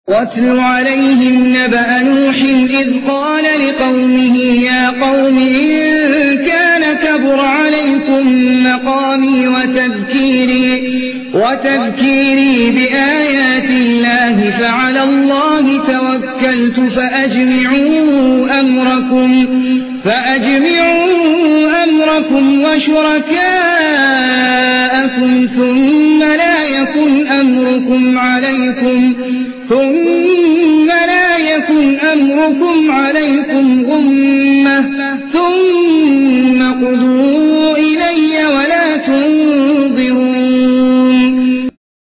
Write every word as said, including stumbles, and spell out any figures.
واتل عليهم نبأ نوح إذ قال لقومه يا قوم إن كان كبر عليكم مقامي وتذكيري, وتذكيري بآيات الله فعلى الله توكلت فأجمعوا أمركم, فأجمعوا أمركم وشركاءكم ثم لا يكن أمركم عليكم ثم لا يكن أمركم عليكم غمة ثم